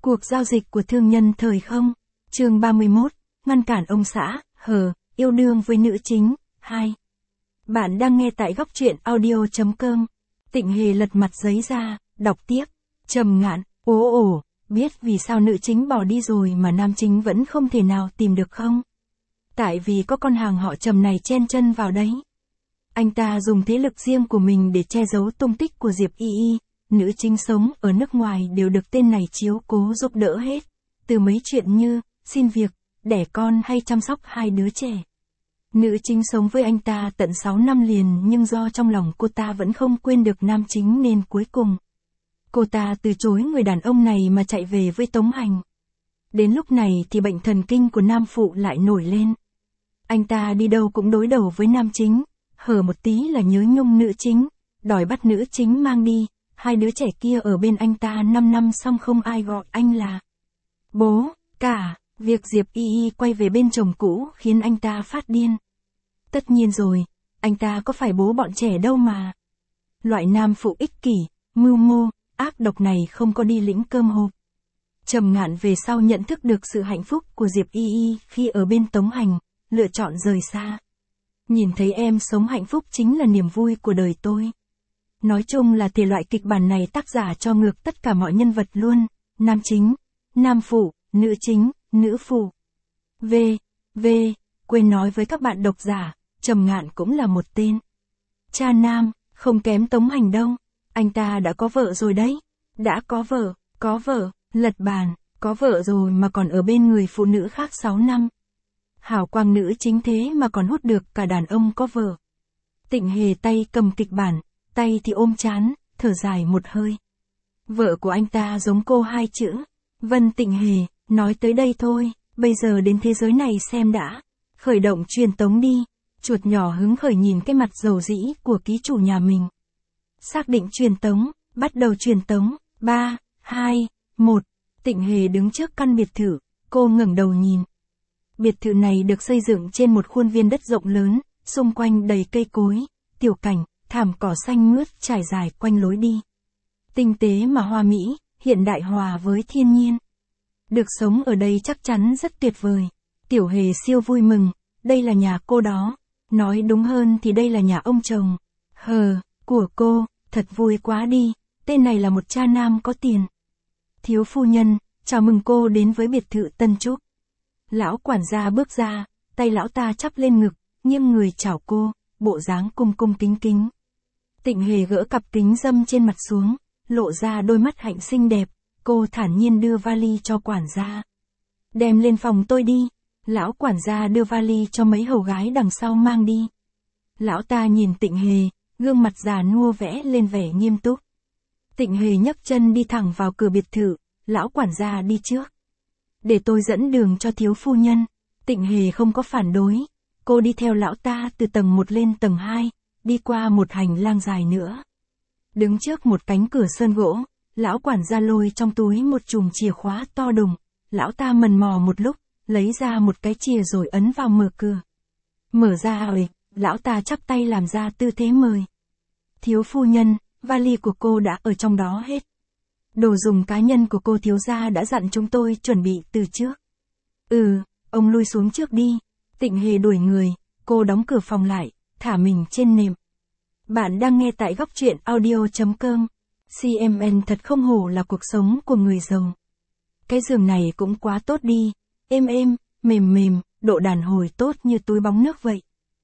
Cuộc giao dịch của thương nhân thời không. Chương 31, ngăn cản ông xã, yêu đương với nữ chính, 2. Bạn đang nghe tại góc truyện audio.com. Tịnh Hề lật mặt giấy ra, đọc tiếp. Trầm Ngạn, biết vì sao nữ chính bỏ đi rồi mà nam chính vẫn không thể nào tìm được không? Tại vì có con hàng họ Trầm này chen chân vào đấy. Anh ta dùng thế lực riêng của mình để che giấu tung tích của Diệp Y Y. Nữ chính sống ở nước ngoài đều được tên này chiếu cố giúp đỡ hết. Từ mấy chuyện như, xin việc, đẻ con hay chăm sóc hai đứa trẻ. Nữ chính sống với anh ta tận 6 năm liền nhưng do trong lòng cô ta vẫn không quên được nam chính nên cuối cùng. Cô ta từ chối người đàn ông này mà chạy về với Tống Hành. Đến lúc này thì bệnh thần kinh của nam phụ lại nổi lên. Anh ta đi đâu cũng đối đầu với nam chính, một tí là nhớ nhung nữ chính, đòi bắt nữ chính mang đi. Hai đứa trẻ kia ở bên anh ta 5 năm xong không ai gọi anh là bố, cả. Việc Diệp Y Y quay về bên chồng cũ khiến anh ta phát điên. Tất nhiên rồi, anh ta có phải bố bọn trẻ đâu mà. Loại nam phụ ích kỷ, mưu mô, ác độc này không có đi lĩnh cơm hộp. Trầm Ngạn về sau nhận thức được sự hạnh phúc của Diệp Y Y khi ở bên Tống Hành, lựa chọn rời xa. Nhìn thấy em sống hạnh phúc chính là niềm vui của đời tôi. Nói chung là thể loại kịch bản này tác giả cho ngược tất cả mọi nhân vật luôn, nam chính, nam phụ, nữ chính, nữ phụ. Quên nói với các bạn độc giả, Trầm Ngạn cũng là một tên cha nam, không kém Tống Hành đâu, anh ta đã có vợ rồi đấy, đã có vợ, lật bàn, có vợ rồi mà còn ở bên người phụ nữ khác 6 năm. Hào quang nữ chính thế mà còn hút được cả đàn ông có vợ. Tịnh Hề tay cầm kịch bản, tay thì ôm chán, thở dài một hơi. Vợ của anh ta giống cô hai chữ. Vân Tịnh Hề, nói tới đây thôi, bây giờ đến thế giới này xem đã. Khởi động truyền tống đi. Chuột nhỏ hứng khởi nhìn cái mặt dầu dĩ của ký chủ nhà mình. Xác định truyền tống, bắt đầu truyền tống, 3, 2, 1. Tịnh Hề đứng trước căn biệt thự, cô ngẩng đầu nhìn. Biệt thự này được xây dựng trên một khuôn viên đất rộng lớn, xung quanh đầy cây cối, tiểu cảnh, thảm cỏ xanh mướt trải dài quanh lối đi. Tinh tế mà hoa mỹ, hiện đại hòa với thiên nhiên. Được sống ở đây chắc chắn rất tuyệt vời. Tiểu Hề siêu vui mừng, đây là nhà cô đó. Nói đúng hơn thì đây là nhà ông chồng. Của cô, thật vui quá đi, tên này là một cha nam có tiền. Thiếu phu nhân, chào mừng cô đến với biệt thự Tân Trúc. Lão quản gia bước ra, tay lão ta chắp lên ngực, nghiêng người chào cô, bộ dáng cung cung kính kính. Tịnh Hề gỡ cặp kính râm trên mặt xuống, lộ ra đôi mắt hạnh xinh đẹp, cô thản nhiên đưa vali cho quản gia. Đem lên phòng tôi đi. Lão quản gia đưa vali cho mấy hầu gái đằng sau mang đi. Lão ta nhìn Tịnh Hề, gương mặt già nua vẽ lên vẻ nghiêm túc. Tịnh Hề nhấc chân đi thẳng vào cửa biệt thự, lão quản gia đi trước. Để tôi dẫn đường cho thiếu phu nhân. Tịnh Hề không có phản đối, cô đi theo lão ta từ tầng 1 lên tầng 2, đi qua một hành lang dài nữa. Đứng trước một cánh cửa sơn gỗ, lão quản gia lôi trong túi một chùm chìa khóa to đùng, lão ta mần mò một lúc, lấy ra một cái chìa rồi ấn vào mở cửa. Mở ra lão ta chắp tay làm ra tư thế mời. Thiếu phu nhân, vali của cô đã ở trong đó hết. Đồ dùng cá nhân của cô thiếu gia đã dặn chúng tôi chuẩn bị từ trước. Ông lui xuống trước đi. Tịnh Hề đuổi người, cô đóng cửa phòng lại, thả mình trên nệm. Bạn đang nghe tại góc truyện audio.com. CMN thật không hổ là cuộc sống của người giàu. Cái giường này cũng quá tốt đi. Êm, mềm, độ đàn hồi tốt như túi bóng nước vậy.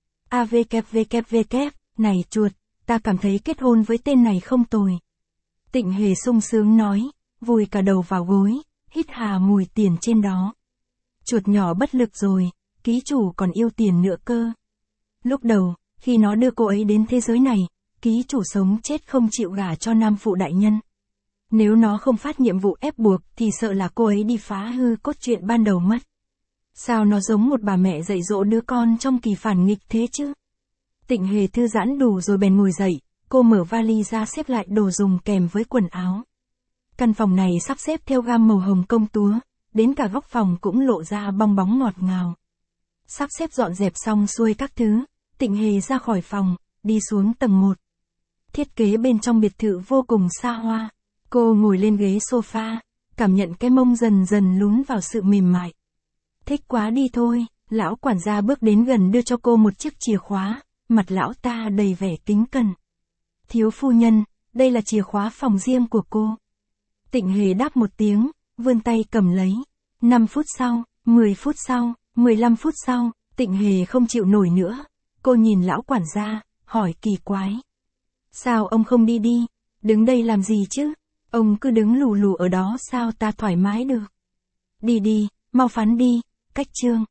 Này chuột, ta cảm thấy kết hôn với tên này không tồi. Tịnh Hề sung sướng nói, vùi cả đầu vào gối, hít hà mùi tiền trên đó. Chuột nhỏ bất lực rồi, ký chủ còn yêu tiền nữa cơ. Lúc đầu, khi nó đưa cô ấy đến thế giới này, ký chủ sống chết không chịu gả cho nam phụ đại nhân. Nếu nó không phát nhiệm vụ ép buộc thì sợ là cô ấy đi phá hư cốt truyện ban đầu mất. Sao nó giống một bà mẹ dạy dỗ đứa con trong kỳ phản nghịch thế chứ? Tịnh Hề thư giãn đủ rồi bèn ngồi dậy, cô mở vali ra xếp lại đồ dùng kèm với quần áo. Căn phòng này sắp xếp theo gam màu hồng công túa, đến cả góc phòng cũng lộ ra bong bóng ngọt ngào. Sắp xếp dọn dẹp xong xuôi các thứ, Tịnh Hề ra khỏi phòng, đi xuống tầng 1. Thiết kế bên trong biệt thự vô cùng xa hoa. Cô ngồi lên ghế sofa, cảm nhận cái mông dần dần lún vào sự mềm mại. Thích quá đi thôi, lão quản gia bước đến gần đưa cho cô một chiếc chìa khóa, mặt lão ta đầy vẻ kính cẩn. Thiếu phu nhân, đây là chìa khóa phòng riêng của cô. Tịnh Hề đáp một tiếng, vươn tay cầm lấy. 5 phút sau, 10 phút sau, 15 phút sau, Tịnh Hề không chịu nổi nữa. Cô nhìn lão quản gia, hỏi kỳ quái. Sao ông không đi đi? Đứng đây làm gì chứ? Ông cứ đứng lù lù ở đó sao ta thoải mái được? Đi đi, mau phán đi, cách chương.